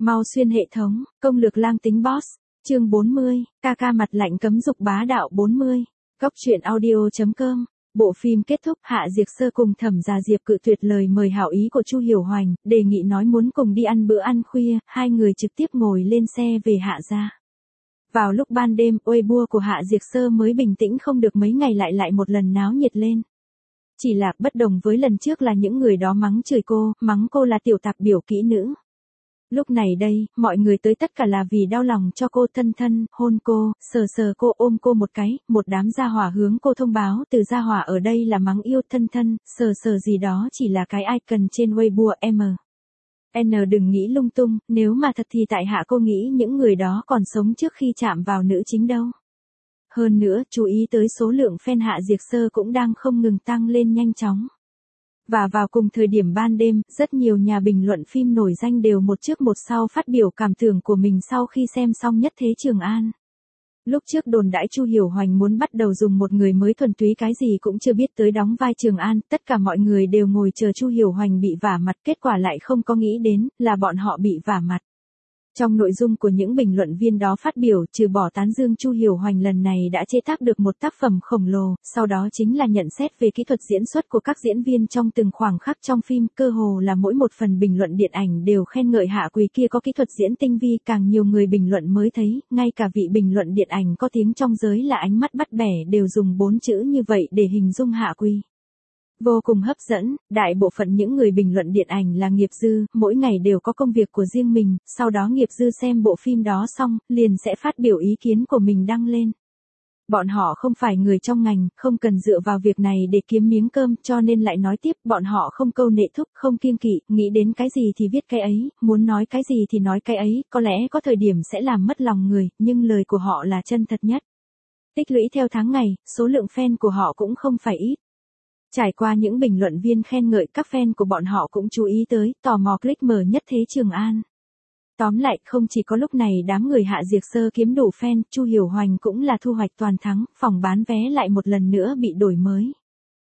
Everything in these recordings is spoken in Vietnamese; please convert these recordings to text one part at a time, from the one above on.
Mau xuyên hệ thống, công lược lang tính boss. Chương 40, ca mặt lạnh cấm dục bá đạo 40. Góc truyện audio.com. Bộ phim kết thúc, Hạ Diệc Sơ cùng Thẩm Gia Diệp cự tuyệt lời mời hảo ý của Chu Hiểu Hoành, đề nghị nói muốn cùng đi ăn bữa ăn khuya, hai người trực tiếp ngồi lên xe về Hạ gia. Vào lúc ban đêm, Weibo của Hạ Diệc Sơ mới bình tĩnh không được mấy ngày lại một lần náo nhiệt lên. Chỉ là bất đồng với lần trước là những người đó mắng chửi cô, mắng cô là tiểu tạp biểu kỹ nữ. Lúc này đây, mọi người tới tất cả là vì đau lòng cho cô, thân thân, hôn cô, sờ cô, ôm cô một cái, một đám gia hỏa hướng cô thông báo từ gia hỏa ở đây là mắng yêu, thân thân, sờ gì đó chỉ là cái icon trên Weibo đừng nghĩ lung tung, nếu mà thật thì tại hạ cô nghĩ những người đó còn sống trước khi chạm vào nữ chính đâu. Hơn nữa, chú ý tới số lượng fan Hạ Diệc Sơ cũng đang không ngừng tăng lên nhanh chóng. Và vào cùng thời điểm ban đêm, rất nhiều nhà bình luận phim nổi danh đều một trước một sau phát biểu cảm tưởng của mình sau khi xem xong Nhất Thế Trường An. Lúc trước đồn đãi Chu Hiểu Hoành muốn bắt đầu dùng một người mới thuần túy cái gì cũng chưa biết tới đóng vai Trường An, tất cả mọi người đều ngồi chờ Chu Hiểu Hoành bị vả mặt, kết quả lại không có nghĩ đến là bọn họ bị vả mặt. Trong nội dung của những bình luận viên đó phát biểu, trừ bỏ tán dương Chu Hiểu Hoành lần này đã chế tác được một tác phẩm khổng lồ, sau đó chính là nhận xét về kỹ thuật diễn xuất của các diễn viên trong từng khoảng khắc trong phim, cơ hồ là mỗi một phần bình luận điện ảnh đều khen ngợi Hạ Quỳ kia có kỹ thuật diễn tinh vi, càng nhiều người bình luận mới thấy, ngay cả vị bình luận điện ảnh có tiếng trong giới là Ánh Mắt Bắt Bẻ đều dùng 4 chữ như vậy để hình dung Hạ Quỳ. Vô cùng hấp dẫn, đại bộ phận những người bình luận điện ảnh là nghiệp dư, mỗi ngày đều có công việc của riêng mình, sau đó nghiệp dư xem bộ phim đó xong, liền sẽ phát biểu ý kiến của mình đăng lên. Bọn họ không phải người trong ngành, không cần dựa vào việc này để kiếm miếng cơm, cho nên lại nói tiếp, bọn họ không câu nệ thúc, không kiêng kỵ, nghĩ đến cái gì thì viết cái ấy, muốn nói cái gì thì nói cái ấy, có lẽ có thời điểm sẽ làm mất lòng người, nhưng lời của họ là chân thật nhất. Tích lũy theo tháng ngày, số lượng fan của họ cũng không phải ít. Trải qua những bình luận viên khen ngợi, các fan của bọn họ cũng chú ý tới, tò mò click mở Nhất Thế Trường An. Tóm lại, không chỉ có lúc này đám người Hạ Diệc Sơ kiếm đủ fan, Chu Hiểu Hoành cũng là thu hoạch toàn thắng, phòng bán vé lại một lần nữa bị đổi mới.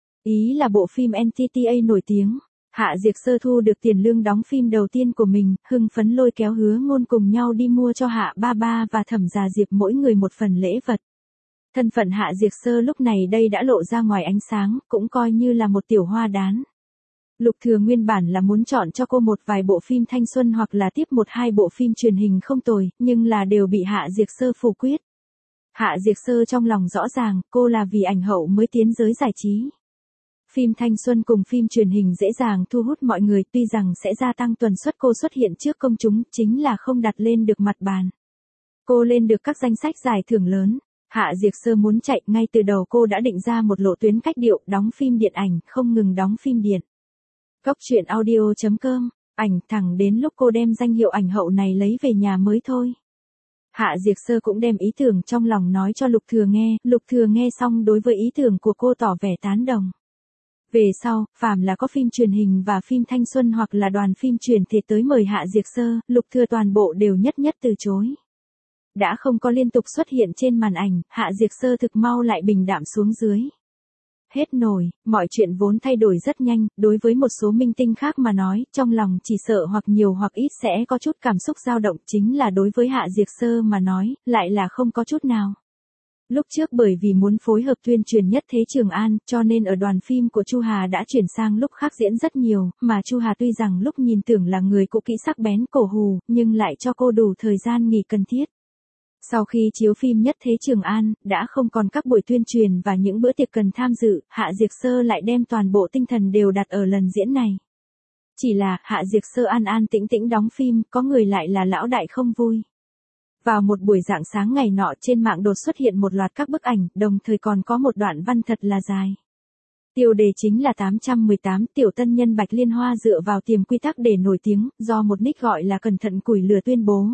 Ý là bộ phim NTTA nổi tiếng, Hạ Diệc Sơ thu được tiền lương đóng phim đầu tiên của mình, hưng phấn lôi kéo Hứa Ngôn cùng nhau đi mua cho Hạ Ba Ba và Thẩm Gia Diệp mỗi người một phần lễ vật. Thân phận Hạ Diệc Sơ lúc này đây đã lộ ra ngoài ánh sáng, cũng coi như là một tiểu hoa đán. Lục Thừa nguyên bản là muốn chọn cho cô một vài bộ phim thanh xuân hoặc là tiếp một hai bộ phim truyền hình không tồi, nhưng là đều bị Hạ Diệc Sơ phủ quyết. Hạ Diệc Sơ trong lòng rõ ràng, cô là vì ảnh hậu mới tiến giới giải trí. Phim thanh xuân cùng phim truyền hình dễ dàng thu hút mọi người, tuy rằng sẽ gia tăng tần suất cô xuất hiện trước công chúng, chính là không đặt lên được mặt bàn. Cô lên được các danh sách giải thưởng lớn. Hạ Diệc Sơ muốn chạy, ngay từ đầu cô đã định ra một lộ tuyến cách điệu, đóng phim điện ảnh, không ngừng đóng phim điện. Góc truyện audio.com, ảnh thẳng đến lúc cô đem danh hiệu ảnh hậu này lấy về nhà mới thôi. Hạ Diệc Sơ cũng đem ý tưởng trong lòng nói cho Lục Thừa nghe, Lục Thừa nghe xong đối với ý tưởng của cô tỏ vẻ tán đồng. Về sau, phàm là có phim truyền hình và phim thanh xuân hoặc là đoàn phim truyền thể tới mời Hạ Diệc Sơ, Lục Thừa toàn bộ đều nhất từ chối. Đã không có liên tục xuất hiện trên màn ảnh, Hạ Diệc Sơ thực mau lại bình đạm xuống dưới. Hết nổi, mọi chuyện vốn thay đổi rất nhanh, đối với một số minh tinh khác mà nói, trong lòng chỉ sợ hoặc nhiều hoặc ít sẽ có chút cảm xúc dao động, chính là đối với Hạ Diệc Sơ mà nói, lại là không có chút nào. Lúc trước bởi vì muốn phối hợp tuyên truyền Nhất Thế Trường An, cho nên ở đoàn phim của Chu Hà đã chuyển sang lúc khác diễn rất nhiều, mà Chu Hà tuy rằng lúc nhìn tưởng là người cũ kỹ sắc bén cổ hù, nhưng lại cho cô đủ thời gian nghỉ cần thiết. Sau khi chiếu phim Nhất Thế Trường An, đã không còn các buổi tuyên truyền và những bữa tiệc cần tham dự, Hạ Diệc Sơ lại đem toàn bộ tinh thần đều đặt ở lần diễn này. Chỉ là, Hạ Diệc Sơ an tĩnh đóng phim, có người lại là lão đại không vui. Vào một buổi rạng sáng ngày nọ trên mạng đột xuất hiện một loạt các bức ảnh, đồng thời còn có một đoạn văn thật là dài. Tiêu đề chính là 818 tiểu tân nhân Bạch Liên Hoa dựa vào tiềm quy tắc để nổi tiếng, do một nick gọi là cẩn thận củi lửa tuyên bố.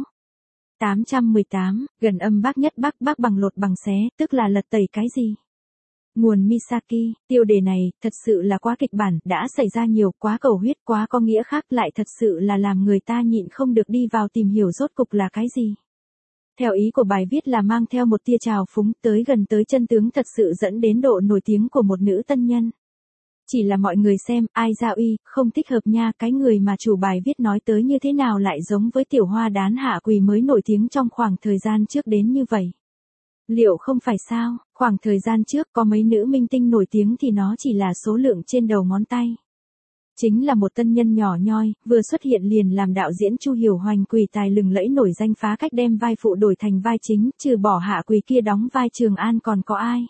818, gần âm bác nhất bác bằng lột bằng xé, tức là lật tẩy cái gì? Nguồn Misaki, tiêu đề này, thật sự là quá kịch bản, đã xảy ra nhiều, quá cầu huyết, quá có nghĩa khác, lại thật sự là làm người ta nhịn không được đi vào tìm hiểu rốt cục là cái gì. Theo ý của bài viết là mang theo một tia trào phúng tới gần tới chân tướng thật sự dẫn đến độ nổi tiếng của một nữ tân nhân. Chỉ là mọi người xem, ai ra uy, không thích hợp nha, cái người mà chủ bài viết nói tới như thế nào lại giống với tiểu hoa đán Hạ Quỳ mới nổi tiếng trong khoảng thời gian trước đến như vậy. Liệu không phải sao, khoảng thời gian trước có mấy nữ minh tinh nổi tiếng thì nó chỉ là số lượng trên đầu ngón tay. Chính là một tân nhân nhỏ nhoi, vừa xuất hiện liền làm đạo diễn Chu Hiểu Hoành Quỳ tài lừng lẫy nổi danh phá cách đem vai phụ đổi thành vai chính, trừ bỏ Hạ Quỳ kia đóng vai Trường An còn có ai.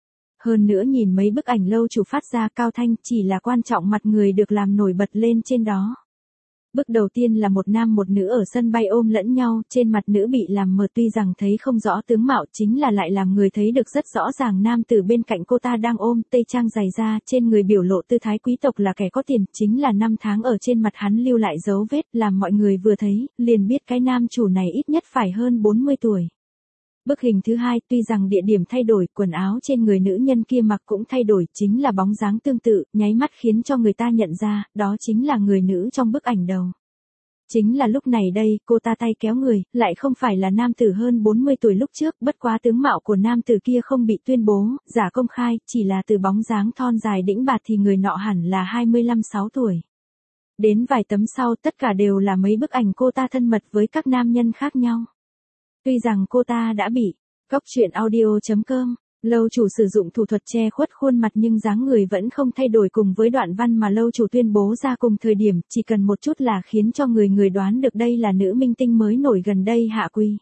Hơn nữa nhìn mấy bức ảnh lâu chủ phát ra cao thanh chỉ là quan trọng mặt người được làm nổi bật lên trên đó. Bức đầu tiên là một nam một nữ ở sân bay ôm lẫn nhau, trên mặt nữ bị làm mờ tuy rằng thấy không rõ tướng mạo chính là lại làm người thấy được rất rõ ràng nam tử bên cạnh cô ta đang ôm tây trang dày da, trên người biểu lộ tư thái quý tộc là kẻ có tiền, chính là năm tháng ở trên mặt hắn lưu lại dấu vết làm mọi người vừa thấy, liền biết cái nam chủ này ít nhất phải hơn 40 tuổi. Bức hình thứ hai, tuy rằng địa điểm thay đổi, quần áo trên người nữ nhân kia mặc cũng thay đổi, chính là bóng dáng tương tự, nháy mắt khiến cho người ta nhận ra, đó chính là người nữ trong bức ảnh đầu. Chính là lúc này đây, cô ta tay kéo người, lại không phải là nam tử hơn 40 tuổi lúc trước, bất quá tướng mạo của nam tử kia không bị tuyên bố, giả công khai, chỉ là từ bóng dáng thon dài đĩnh bạt thì người nọ hẳn là 25-6 tuổi. Đến vài tấm sau tất cả đều là mấy bức ảnh cô ta thân mật với các nam nhân khác nhau. Tuy rằng cô ta đã bị Cóc Truyện Audio.com, lâu chủ sử dụng thủ thuật che khuất khuôn mặt nhưng dáng người vẫn không thay đổi cùng với đoạn văn mà lâu chủ tuyên bố ra cùng thời điểm, chỉ cần một chút là khiến cho người đoán được đây là nữ minh tinh mới nổi gần đây Hạ Quỳ.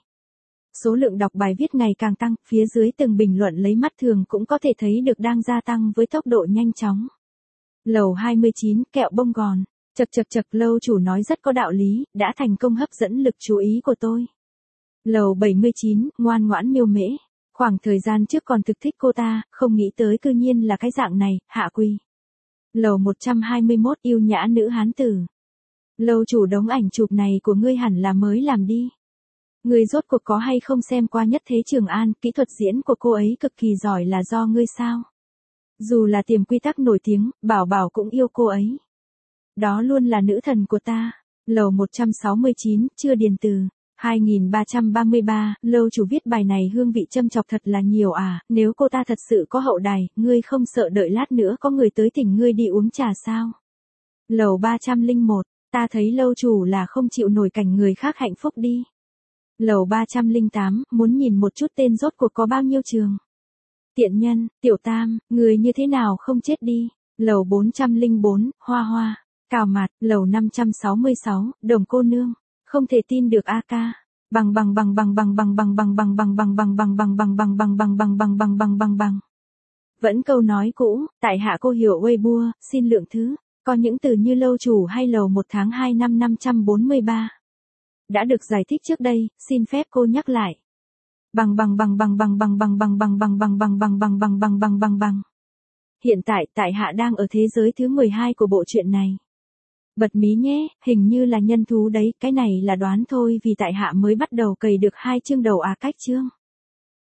Số lượng đọc bài viết ngày càng tăng, phía dưới từng bình luận lấy mắt thường cũng có thể thấy được đang gia tăng với tốc độ nhanh chóng. Lầu 29, kẹo bông gòn. Chật, lâu chủ nói rất có đạo lý, đã thành công hấp dẫn lực chú ý của tôi. Lầu 79, ngoan ngoãn miêu mễ. Khoảng thời gian trước còn thực thích cô ta, không nghĩ tới cư nhiên là cái dạng này, Hạ Quỳ. Lầu 121, yêu nhã nữ hán tử. Lâu chủ đống ảnh chụp này của ngươi hẳn là mới làm đi. Ngươi rốt cuộc có hay không xem qua Nhất Thế Trường An, kỹ thuật diễn của cô ấy cực kỳ giỏi là do ngươi sao? Dù là Tiềm Quy Tắc nổi tiếng, Bảo cũng yêu cô ấy. Đó luôn là nữ thần của ta. Lầu 169, chưa điền từ. 2333, lâu chủ viết bài này hương vị châm chọc thật là nhiều à, nếu cô ta thật sự có hậu đài, ngươi không sợ đợi lát nữa có người tới thỉnh ngươi đi uống trà sao? Lầu 301, ta thấy lâu chủ là không chịu nổi cảnh người khác hạnh phúc đi. Lầu 308, muốn nhìn một chút tên rốt cuộc có bao nhiêu trường. Tiện nhân, tiểu tam, người như thế nào không chết đi. Lầu 404, hoa, cào mặt. Lầu 566, đồng cô nương. Không thể tin được a ca. Bằng. Vẫn câu nói cũ, tại hạ cô hiểu Weibo, xin lượng thứ. Có những từ như lâu chủ hay lầu 1 tháng 2 năm 543. Đã được giải thích trước đây, xin phép cô nhắc lại. Bằng. Hiện tại tại hạ đang ở thế giới thứ 12 của bộ truyện này. Bật mí nhé, hình như là nhân thú đấy, cái này là đoán thôi vì tại hạ mới bắt đầu cày được 2 chương đầu cách chương.